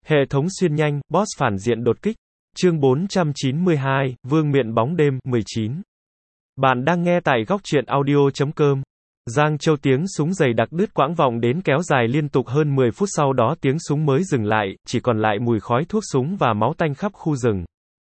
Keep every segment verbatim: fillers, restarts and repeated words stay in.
Hệ thống xuyên nhanh, boss phản diện đột kích. Chương bốn trăm chín mươi hai, Vương miện bóng đêm, mười chín. Bạn đang nghe tại góc truyện audio chấm com. Giang Châu tiếng súng dày đặc đứt quãng vọng đến kéo dài liên tục hơn mười phút, sau đó tiếng súng mới dừng lại, chỉ còn lại mùi khói thuốc súng và máu tanh khắp khu rừng.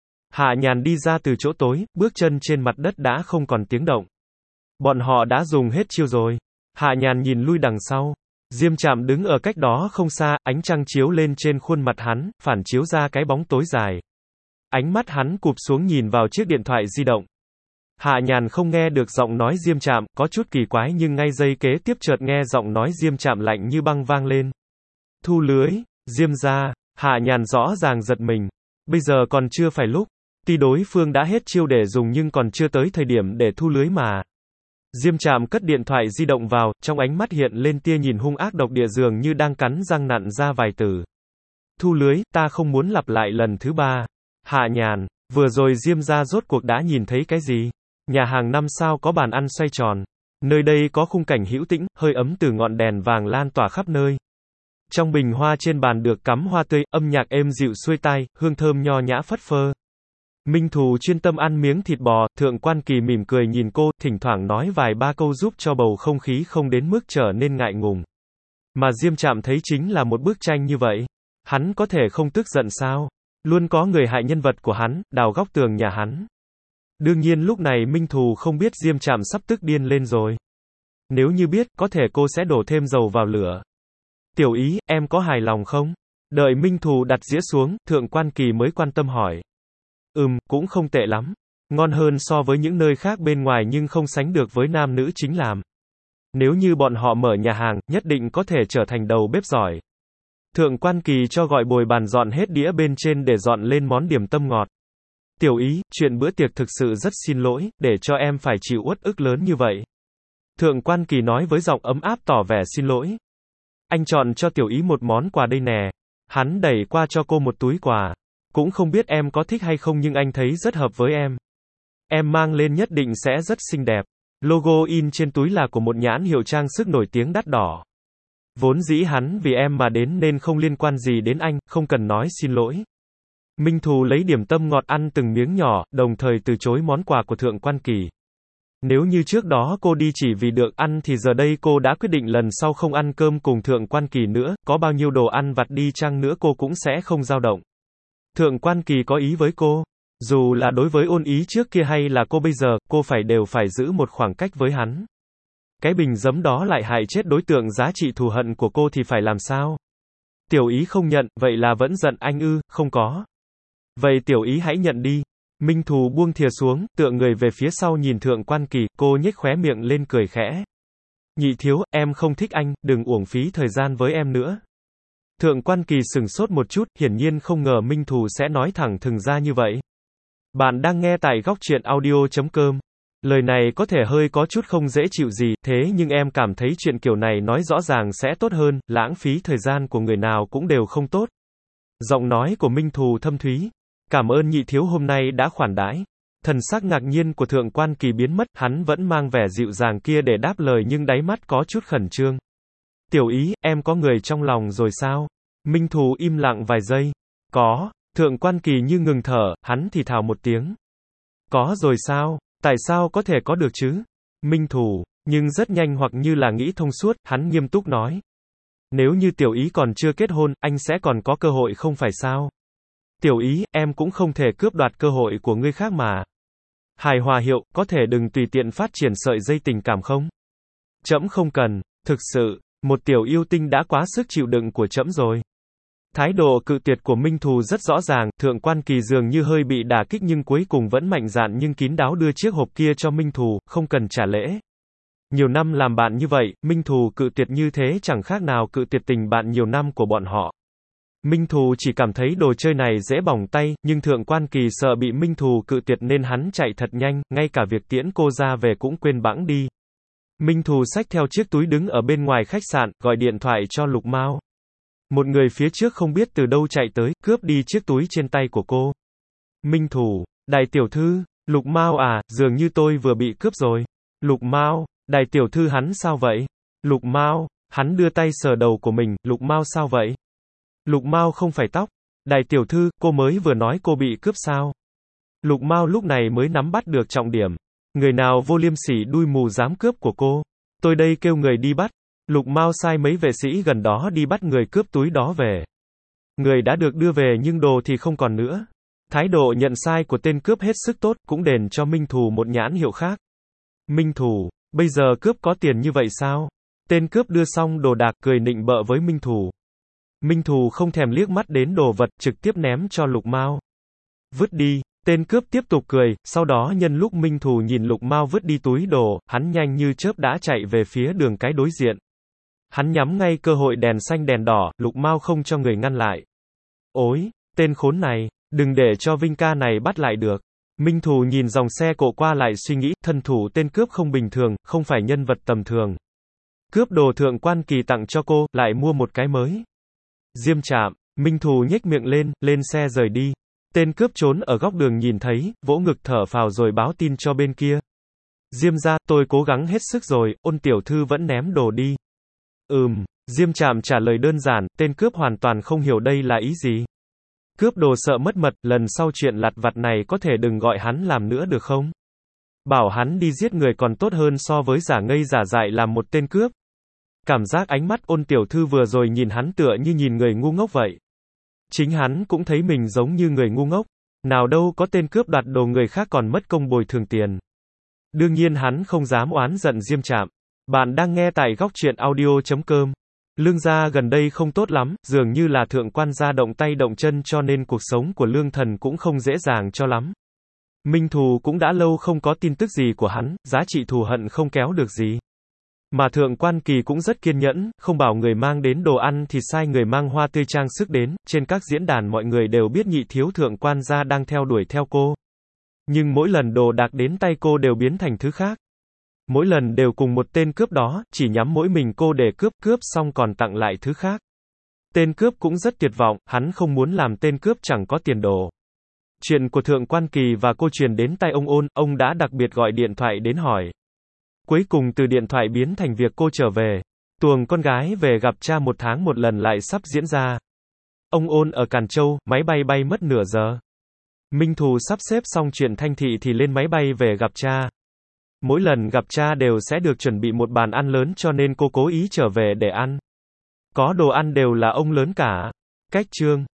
Hạ Nhàn đi ra từ chỗ tối, bước chân trên mặt đất đã không còn tiếng động. Bọn họ đã dùng hết chiêu rồi. Hạ Nhàn nhìn lui đằng sau. Diêm Trạm đứng ở cách đó không xa, ánh trăng chiếu lên trên khuôn mặt hắn, phản chiếu ra cái bóng tối dài. Ánh mắt hắn cụp xuống nhìn vào chiếc điện thoại di động. Hạ Nhàn không nghe được giọng nói Diêm Trạm, có chút kỳ quái, nhưng ngay giây kế tiếp chợt nghe giọng nói Diêm Trạm lạnh như băng vang lên. Thu lưới, Diêm gia. Hạ Nhàn rõ ràng giật mình. Bây giờ còn chưa phải lúc. Tuy đối phương đã hết chiêu để dùng nhưng còn chưa tới thời điểm để thu lưới mà. Diêm Trạm cất điện thoại di động vào, trong ánh mắt hiện lên tia nhìn hung ác độc địa, dường như đang cắn răng nặn ra vài từ. Thu lưới, ta không muốn lặp lại lần thứ ba. Hạ Nhàn, vừa rồi Diêm gia rốt cuộc đã nhìn thấy cái gì? Nhà hàng năm sao có bàn ăn xoay tròn. Nơi đây có khung cảnh hữu tĩnh, hơi ấm từ ngọn đèn vàng lan tỏa khắp nơi. Trong bình hoa trên bàn được cắm hoa tươi, âm nhạc êm dịu xuôi tai, hương thơm nho nhã phất phơ. Minh Thù chuyên tâm ăn miếng thịt bò, Thượng Quan Kỳ mỉm cười nhìn cô, thỉnh thoảng nói vài ba câu giúp cho bầu không khí không đến mức trở nên ngại ngùng. Mà Diêm Trạm thấy chính là một bức tranh như vậy. Hắn có thể không tức giận sao? Luôn có người hại nhân vật của hắn, đào góc tường nhà hắn. Đương nhiên lúc này Minh Thù không biết Diêm Trạm sắp tức điên lên rồi. Nếu như biết, có thể cô sẽ đổ thêm dầu vào lửa. Tiểu Ý, em có hài lòng không? Đợi Minh Thù đặt dĩa xuống, Thượng Quan Kỳ mới quan tâm hỏi. Ừm, cũng không tệ lắm. Ngon hơn so với những nơi khác bên ngoài nhưng không sánh được với nam nữ chính làm. Nếu như bọn họ mở nhà hàng, nhất định có thể trở thành đầu bếp giỏi. Thượng Quan Kỳ cho gọi bồi bàn dọn hết đĩa bên trên để dọn lên món điểm tâm ngọt. Tiểu Ý, chuyện bữa tiệc thực sự rất xin lỗi, để cho em phải chịu uất ức lớn như vậy. Thượng Quan Kỳ nói với giọng ấm áp tỏ vẻ xin lỗi. Anh chọn cho Tiểu Ý một món quà đây nè. Hắn đẩy qua cho cô một túi quà. Cũng không biết em có thích hay không nhưng anh thấy rất hợp với em. Em mang lên nhất định sẽ rất xinh đẹp. Logo in trên túi là của một nhãn hiệu trang sức nổi tiếng đắt đỏ. Vốn dĩ hắn vì em mà đến nên không liên quan gì đến anh, không cần nói xin lỗi. Minh Thù lấy điểm tâm ngọt ăn từng miếng nhỏ, đồng thời từ chối món quà của Thượng Quan Kỳ. Nếu như trước đó cô đi chỉ vì được ăn thì giờ đây cô đã quyết định lần sau không ăn cơm cùng Thượng Quan Kỳ nữa, có bao nhiêu đồ ăn vặt đi chăng nữa cô cũng sẽ không dao động. Thượng Quan Kỳ có ý với cô. Dù là đối với Ôn Ý trước kia hay là cô bây giờ, cô phải đều phải giữ một khoảng cách với hắn. Cái bình giấm đó lại hại chết đối tượng giá trị thù hận của cô thì phải làm sao? Tiểu Ý không nhận, vậy là vẫn giận anh ư? Không có. Vậy Tiểu Ý hãy nhận đi. Minh Thù buông thìa xuống, tựa người về phía sau nhìn Thượng Quan Kỳ, cô nhếch khóe miệng lên cười khẽ. Nhị thiếu, em không thích anh, đừng uổng phí thời gian với em nữa. Thượng Quan Kỳ sừng sốt một chút, hiển nhiên không ngờ Minh Thù sẽ nói thẳng thừng ra như vậy. Bạn đang nghe tại góc truyện audio chấm com. Lời này có thể hơi có chút không dễ chịu gì, thế nhưng em cảm thấy chuyện kiểu này nói rõ ràng sẽ tốt hơn, lãng phí thời gian của người nào cũng đều không tốt. Giọng nói của Minh Thù thâm thúy. Cảm ơn nhị thiếu hôm nay đã khoản đãi. Thần sắc ngạc nhiên của Thượng Quan Kỳ biến mất, hắn vẫn mang vẻ dịu dàng kia để đáp lời nhưng đáy mắt có chút khẩn trương. Tiểu Ý, em có người trong lòng rồi sao? Minh Thù im lặng vài giây. Có. Thượng Quan Kỳ như ngừng thở, hắn thì thào một tiếng. Có rồi sao? Tại sao có thể có được chứ? Minh Thù, nhưng rất nhanh hoặc như là nghĩ thông suốt, hắn nghiêm túc nói. Nếu như Tiểu Ý còn chưa kết hôn, anh sẽ còn có cơ hội không phải sao? Tiểu Ý, em cũng không thể cướp đoạt cơ hội của người khác mà. Hài hòa hiệu, có thể đừng tùy tiện phát triển sợi dây tình cảm không? Trẫm không cần, thực sự, một tiểu yêu tinh đã quá sức chịu đựng của trẫm rồi. Thái độ cự tuyệt của Minh Thù rất rõ ràng, Thượng Quan Kỳ dường như hơi bị đả kích nhưng cuối cùng vẫn mạnh dạn nhưng kín đáo đưa chiếc hộp kia cho Minh Thù, không cần trả lễ. Nhiều năm làm bạn như vậy, Minh Thù cự tuyệt như thế chẳng khác nào cự tuyệt tình bạn nhiều năm của bọn họ. Minh Thù chỉ cảm thấy đồ chơi này dễ bỏng tay, nhưng Thượng Quan Kỳ sợ bị Minh Thù cự tuyệt nên hắn chạy thật nhanh, ngay cả việc tiễn cô ra về cũng quên bẵng đi. Minh Thù xách theo chiếc túi đứng ở bên ngoài khách sạn, gọi điện thoại cho Lục Mao. Một người phía trước không biết từ đâu chạy tới, cướp đi chiếc túi trên tay của cô. Minh Thù, đại tiểu thư, Lục Mao à, dường như tôi vừa bị cướp rồi. Lục Mao, đại tiểu thư hắn sao vậy? Lục Mao, hắn đưa tay sờ đầu của mình, Lục Mao sao vậy? Lục Mao không phải tóc. Đại tiểu thư, cô mới vừa nói cô bị cướp sao? Lục Mao lúc này mới nắm bắt được trọng điểm. Người nào vô liêm sỉ đuôi mù dám cướp của cô? Tôi đây kêu người đi bắt. Lục Mao sai mấy vệ sĩ gần đó đi bắt người cướp túi đó về. Người đã được đưa về nhưng đồ thì không còn nữa. Thái độ nhận sai của tên cướp hết sức tốt, cũng đền cho Minh Thù một nhãn hiệu khác. Minh Thù, bây giờ cướp có tiền như vậy sao? Tên cướp đưa xong đồ đạc cười nịnh bợ với Minh Thù. Minh Thù không thèm liếc mắt đến đồ vật, trực tiếp ném cho Lục Mao. Vứt đi. Tên cướp tiếp tục cười, sau đó nhân lúc Minh Thù nhìn Lục Mao vứt đi túi đồ, hắn nhanh như chớp đã chạy về phía đường cái đối diện. Hắn nhắm ngay cơ hội đèn xanh đèn đỏ, Lục Mao không cho người ngăn lại. Ôi, tên khốn này, đừng để cho Vinh ca này bắt lại được. Minh Thù nhìn dòng xe cộ qua lại suy nghĩ, thân thủ tên cướp không bình thường, không phải nhân vật tầm thường. Cướp đồ thượng quan kỳ tặng cho cô, lại mua một cái mới. Diêm Trạm, Minh Thù nhếch miệng lên, lên xe rời đi. Tên cướp trốn ở góc đường nhìn thấy, vỗ ngực thở phào rồi báo tin cho bên kia. Diêm gia, tôi cố gắng hết sức rồi, Ôn tiểu thư vẫn ném đồ đi. Ừm, Diêm Trạm trả lời đơn giản, tên cướp hoàn toàn không hiểu đây là ý gì. Cướp đồ sợ mất mật, lần sau chuyện lặt vặt này có thể đừng gọi hắn làm nữa được không? Bảo hắn đi giết người còn tốt hơn so với giả ngây giả dại làm một tên cướp. Cảm giác ánh mắt Ôn tiểu thư vừa rồi nhìn hắn tựa như nhìn người ngu ngốc vậy. Chính hắn cũng thấy mình giống như người ngu ngốc. Nào đâu có tên cướp đoạt đồ người khác còn mất công bồi thường tiền. Đương nhiên hắn không dám oán giận Diêm Trạm. Bạn đang nghe tại góc truyện audio chấm com. Lương gia gần đây không tốt lắm, dường như là thượng quan gia động tay động chân cho nên cuộc sống của Lương Thần cũng không dễ dàng cho lắm. Minh Thù cũng đã lâu không có tin tức gì của hắn, giá trị thù hận không kéo được gì. Mà thượng quan kỳ cũng rất kiên nhẫn, không bảo người mang đến đồ ăn thì sai người mang hoa tươi trang sức đến, trên các diễn đàn mọi người đều biết nhị thiếu thượng quan gia đang theo đuổi theo cô. Nhưng mỗi lần đồ đạc đến tay cô đều biến thành thứ khác. Mỗi lần đều cùng một tên cướp đó, chỉ nhắm mỗi mình cô để cướp, cướp xong còn tặng lại thứ khác. Tên cướp cũng rất tuyệt vọng, hắn không muốn làm tên cướp chẳng có tiền đồ. Chuyện của thượng quan kỳ và cô truyền đến tay ông Ôn, ông đã đặc biệt gọi điện thoại đến hỏi. Cuối cùng từ điện thoại biến thành việc cô trở về. Tuồng con gái về gặp cha một tháng một lần lại sắp diễn ra. Ông Ôn ở Càn Châu, máy bay bay mất nửa giờ. Minh Thù sắp xếp xong chuyện Thanh Thị thì lên máy bay về gặp cha. Mỗi lần gặp cha đều sẽ được chuẩn bị một bàn ăn lớn cho nên cô cố ý trở về để ăn. Có đồ ăn đều là ông lớn cả. Cách chương